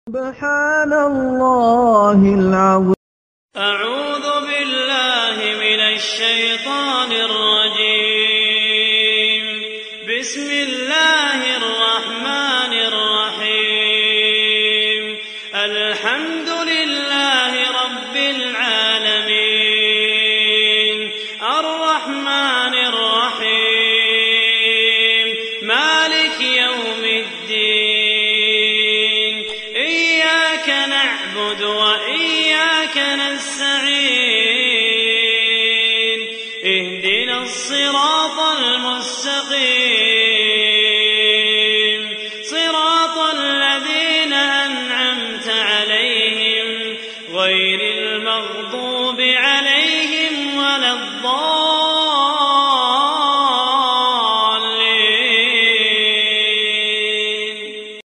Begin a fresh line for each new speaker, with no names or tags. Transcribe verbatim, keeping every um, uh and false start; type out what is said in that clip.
سبحان الله العظيم.
أعوذ بالله من الشيطان الرجيم. بسم الله الرحمن الرحيم. الحمد لله رب العالمين الرحمن الرحيم مالك يوم الدين. إياك نعبد وإياك نستعين. اهدنا الصراط المستقيم